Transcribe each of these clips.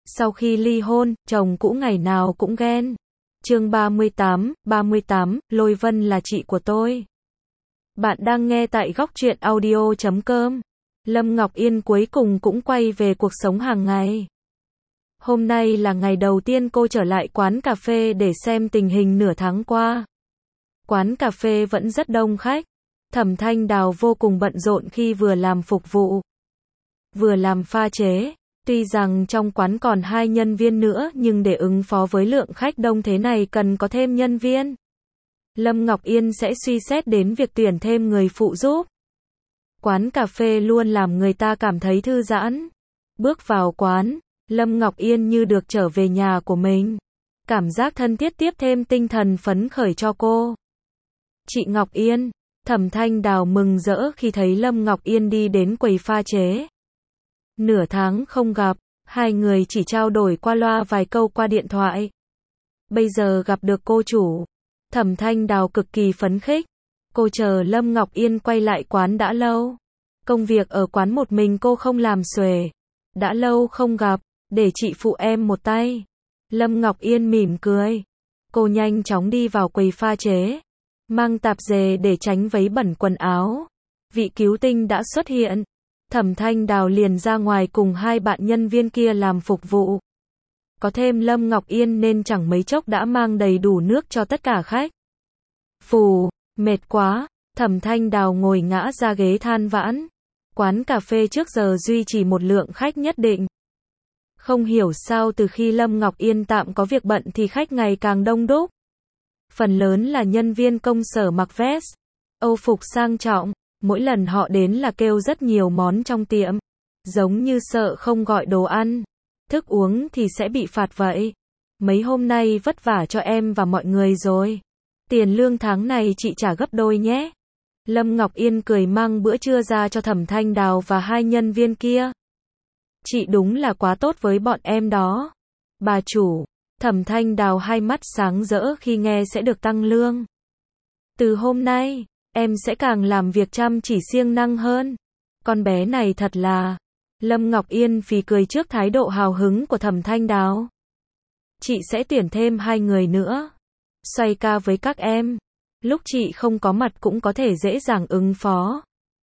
Sau khi ly hôn, chồng cũ ngày nào cũng ghen. Chương 38, Lôi Vân là chị của tôi. Bạn đang nghe tại góc truyện audio.com. Lâm Ngọc Yên cuối cùng cũng quay về cuộc sống hàng ngày. Hôm nay là ngày đầu tiên cô trở lại quán cà phê để xem tình hình nửa tháng qua. Quán cà phê vẫn rất đông khách. Thẩm Thanh Đào vô cùng bận rộn khi vừa làm phục vụ, vừa làm pha chế. Tuy rằng trong quán còn 2 nhân viên nữa nhưng để ứng phó với lượng khách đông thế này cần có thêm nhân viên. Lâm Ngọc Yên sẽ suy xét đến việc tuyển thêm người phụ giúp. Quán cà phê luôn làm người ta cảm thấy thư giãn. Bước vào quán, Lâm Ngọc Yên như được trở về nhà của mình. Cảm giác thân thiết tiếp thêm tinh thần phấn khởi cho cô. Chị Ngọc Yên, Thẩm Thanh Đào mừng rỡ khi thấy Lâm Ngọc Yên đi đến quầy pha chế. Nửa tháng không gặp, hai người chỉ trao đổi qua loa vài câu qua điện thoại. Bây giờ gặp được cô chủ, Thẩm Thanh Đào cực kỳ phấn khích. Cô chờ Lâm Ngọc Yên quay lại quán đã lâu. Công việc ở quán một mình cô không làm xuể. Đã lâu không gặp, để chị phụ em một tay. Lâm Ngọc Yên mỉm cười. Cô nhanh chóng đi vào quầy pha chế, mang tạp dề để tránh vấy bẩn quần áo. Vị cứu tinh đã xuất hiện. Thẩm Thanh Đào liền ra ngoài cùng 2 bạn nhân viên kia làm phục vụ. Có thêm Lâm Ngọc Yên nên chẳng mấy chốc đã mang đầy đủ nước cho tất cả khách. Phù, mệt quá, Thẩm Thanh Đào ngồi ngã ra ghế than vãn. Quán cà phê trước giờ duy trì một lượng khách nhất định. Không hiểu sao từ khi Lâm Ngọc Yên tạm có việc bận thì khách ngày càng đông đúc. Phần lớn là nhân viên công sở mặc vest, âu phục sang trọng. Mỗi lần họ đến là kêu rất nhiều món trong tiệm. Giống như sợ không gọi đồ ăn, thức uống thì sẽ bị phạt vậy. Mấy hôm nay vất vả cho em và mọi người rồi. Tiền lương tháng này chị trả gấp đôi nhé. Lâm Ngọc Yên cười mang bữa trưa ra cho Thẩm Thanh Đào và 2 nhân viên kia. Chị đúng là quá tốt với bọn em đó. Bà chủ, Thẩm Thanh Đào hai mắt sáng rỡ khi nghe sẽ được tăng lương. Từ hôm nay, em sẽ càng làm việc chăm chỉ siêng năng hơn. Con bé này thật là... Lâm Ngọc Yên phì cười trước thái độ hào hứng của Thẩm Thanh Đào. Chị sẽ tuyển thêm 2 người nữa. Xoay ca với các em. Lúc chị không có mặt cũng có thể dễ dàng ứng phó.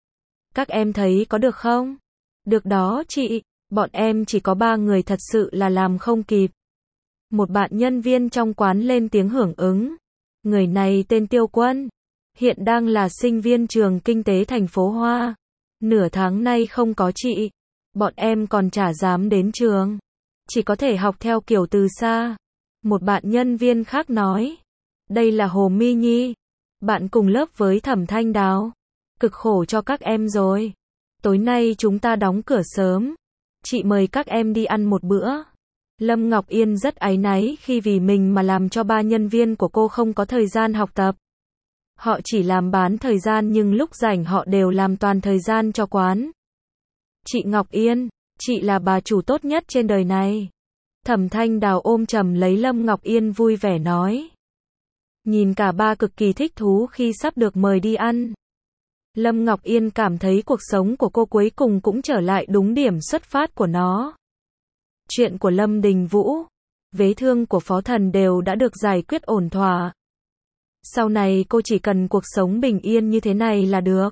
Các em thấy có được không? Được đó chị. Bọn em chỉ có 3 người thật sự là làm không kịp. Một bạn nhân viên trong quán lên tiếng hưởng ứng. Người này tên Tiêu Quân. Hiện đang là sinh viên trường kinh tế thành phố Hoa. Nửa tháng nay không có chị. Bọn em còn chả dám đến trường. Chỉ có thể học theo kiểu từ xa. Một bạn nhân viên khác nói. Đây là Hồ My Nhi. Bạn cùng lớp với Thẩm Thanh Đào. Cực khổ cho các em rồi. Tối nay chúng ta đóng cửa sớm. Chị mời các em đi ăn một bữa. Lâm Ngọc Yên rất áy náy khi vì mình mà làm cho 3 nhân viên của cô không có thời gian học tập. Họ chỉ làm bán thời gian nhưng lúc rảnh họ đều làm toàn thời gian cho quán. Chị Ngọc Yên, chị là bà chủ tốt nhất trên đời này. Thẩm Thanh Đào ôm chầm lấy Lâm Ngọc Yên vui vẻ nói. Nhìn cả 3 cực kỳ thích thú khi sắp được mời đi ăn. Lâm Ngọc Yên cảm thấy cuộc sống của cô cuối cùng cũng trở lại đúng điểm xuất phát của nó. Chuyện của Lâm Đình Vũ, vết thương của Phó Thần đều đã được giải quyết ổn thỏa. Sau này cô chỉ cần cuộc sống bình yên như thế này là được.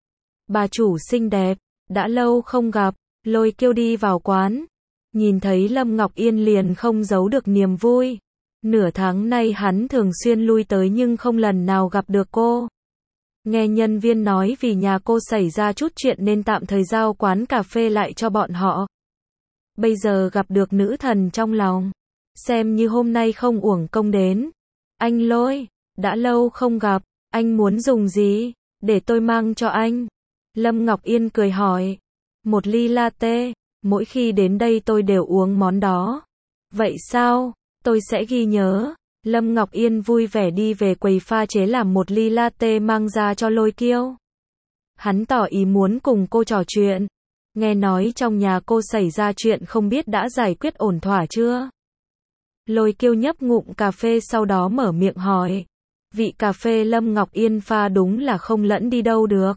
Bà chủ xinh đẹp, đã lâu không gặp, Lôi Kiêu đi vào quán. Nhìn thấy Lâm Ngọc Yên liền không giấu được niềm vui. Nửa tháng nay hắn thường xuyên lui tới nhưng không lần nào gặp được cô. Nghe nhân viên nói vì nhà cô xảy ra chút chuyện nên tạm thời giao quán cà phê lại cho bọn họ. Bây giờ gặp được nữ thần trong lòng. Xem như hôm nay không uổng công đến. Anh Lôi, đã lâu không gặp, anh muốn dùng gì? Để tôi mang cho anh. Lâm Ngọc Yên cười hỏi. Một ly latte, mỗi khi đến đây tôi đều uống món đó. Vậy sao? Tôi sẽ ghi nhớ. Lâm Ngọc Yên vui vẻ đi về quầy pha chế làm một ly latte mang ra cho Lôi Kiêu. Hắn tỏ ý muốn cùng cô trò chuyện. Nghe nói trong nhà cô xảy ra chuyện không biết đã giải quyết ổn thỏa chưa? Lôi Kiêu nhấp ngụm cà phê sau đó mở miệng hỏi. Vị cà phê Lâm Ngọc Yên pha đúng là không lẫn đi đâu được.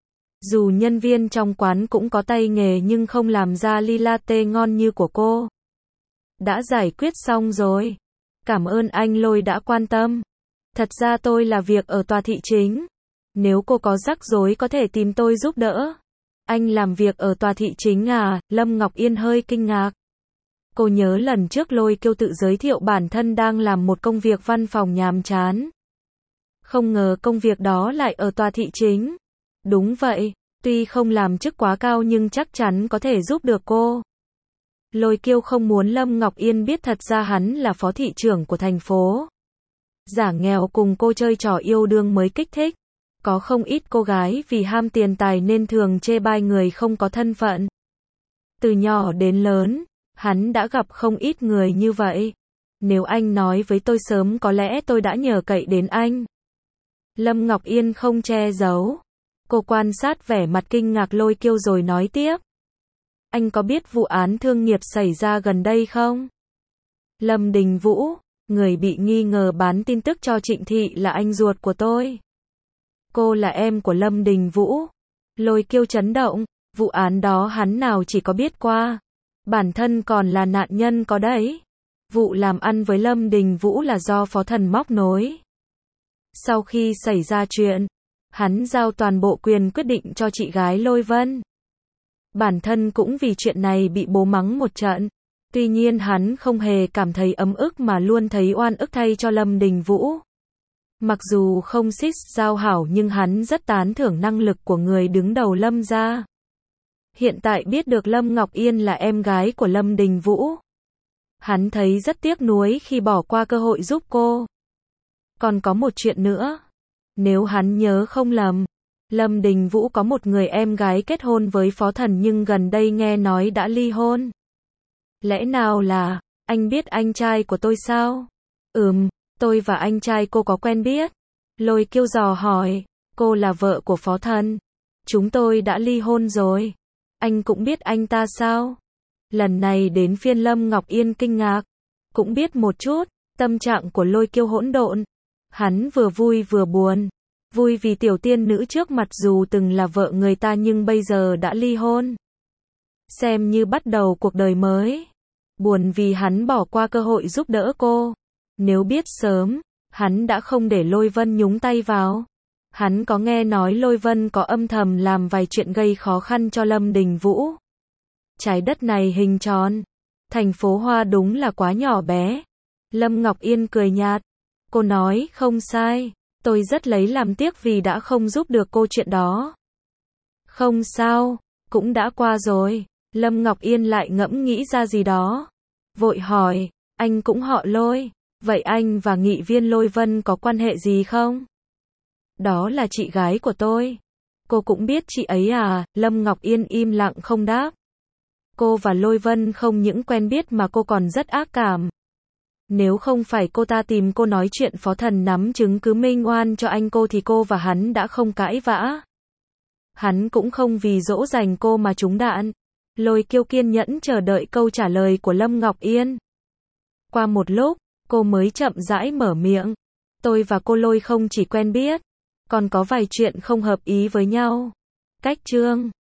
Dù nhân viên trong quán cũng có tay nghề nhưng không làm ra ly latte ngon như của cô. đã giải quyết xong rồi. Cảm ơn anh Lôi đã quan tâm. Thật ra tôi là việc ở tòa thị chính. Nếu cô có rắc rối có thể tìm tôi giúp đỡ. Anh làm việc ở tòa thị chính à? Lâm Ngọc Yên hơi kinh ngạc. Cô nhớ lần trước Lôi Kiêu tự giới thiệu bản thân đang làm một công việc văn phòng nhàm chán. Không ngờ công việc đó lại ở tòa thị chính. Đúng vậy, tuy không làm chức quá cao nhưng chắc chắn có thể giúp được cô. Lôi Kiêu không muốn Lâm Ngọc Yên biết thật ra hắn là phó thị trưởng của thành phố. Giả nghèo cùng cô chơi trò yêu đương mới kích thích. Có không ít cô gái vì ham tiền tài nên thường chê bai người không có thân phận. Từ nhỏ đến lớn, hắn đã gặp không ít người như vậy. Nếu anh nói với tôi sớm có lẽ tôi đã nhờ cậy đến anh. Lâm Ngọc Yên không che giấu. Cô quan sát vẻ mặt kinh ngạc Lôi Kiêu rồi nói tiếp. Anh có biết vụ án thương nghiệp xảy ra gần đây không? Lâm Đình Vũ, người bị nghi ngờ bán tin tức cho Trịnh Thị là anh ruột của tôi. Cô là em của Lâm Đình Vũ. Lôi Kiêu chấn động, vụ án đó hắn nào chỉ có biết qua. Bản thân còn là nạn nhân có đấy. Vụ làm ăn với Lâm Đình Vũ là do Phó Thần móc nối. Sau khi xảy ra chuyện, hắn giao toàn bộ quyền quyết định cho chị gái Lôi Vân. Bản thân cũng vì chuyện này bị bố mắng một trận. Tuy nhiên hắn không hề cảm thấy ấm ức mà luôn thấy oan ức thay cho Lâm Đình Vũ. Mặc dù không xích giao hảo nhưng hắn rất tán thưởng năng lực của người đứng đầu Lâm gia. Hiện tại biết được Lâm Ngọc Yên là em gái của Lâm Đình Vũ. Hắn thấy rất tiếc nuối khi bỏ qua cơ hội giúp cô. Còn có một chuyện nữa. Nếu hắn nhớ không lầm, Lâm Đình Vũ có một người em gái kết hôn với Phó Thần nhưng gần đây nghe nói đã ly hôn. Lẽ nào là, anh biết anh trai của tôi sao? Tôi và anh trai cô có quen biết. Lôi Kiêu dò hỏi, cô là vợ của Phó Thần. Chúng tôi đã ly hôn rồi. Anh cũng biết anh ta sao? Lần này đến phiên Lâm Ngọc Yên kinh ngạc. Cũng biết một chút, tâm trạng của Lôi Kiêu hỗn độn. Hắn vừa vui vừa buồn. Vui vì tiểu tiên nữ trước mặt dù từng là vợ người ta nhưng bây giờ đã ly hôn. Xem như bắt đầu cuộc đời mới. Buồn vì hắn bỏ qua cơ hội giúp đỡ cô. Nếu biết sớm, hắn đã không để Lôi Vân nhúng tay vào. Hắn có nghe nói Lôi Vân có âm thầm làm vài chuyện gây khó khăn cho Lâm Đình Vũ. Trái đất này hình tròn. Thành phố Hoa đúng là quá nhỏ bé. Lâm Ngọc Yên cười nhạt. Cô nói không sai. Tôi rất lấy làm tiếc vì đã không giúp được cô chuyện đó. Không sao, cũng đã qua rồi. Lâm Ngọc Yên lại ngẫm nghĩ ra gì đó. Vội hỏi, anh cũng họ Lôi. Vậy anh và nghị viên Lôi Vân có quan hệ gì không? Đó là chị gái của tôi. Cô cũng biết chị ấy à? Lâm Ngọc Yên im lặng không đáp. Cô và Lôi Vân không những quen biết mà cô còn rất ác cảm. Nếu không phải cô ta tìm cô nói chuyện Phó Thần nắm chứng cứ minh oan cho anh cô thì cô và hắn đã không cãi vã. Hắn cũng không vì dỗ dành cô mà trúng đạn. Lôi Kiêu kiên nhẫn chờ đợi câu trả lời của Lâm Ngọc Yên. Qua một lúc, cô mới chậm rãi mở miệng. Tôi và cô Lôi không chỉ quen biết, còn có vài chuyện không hợp ý với nhau. Cách chương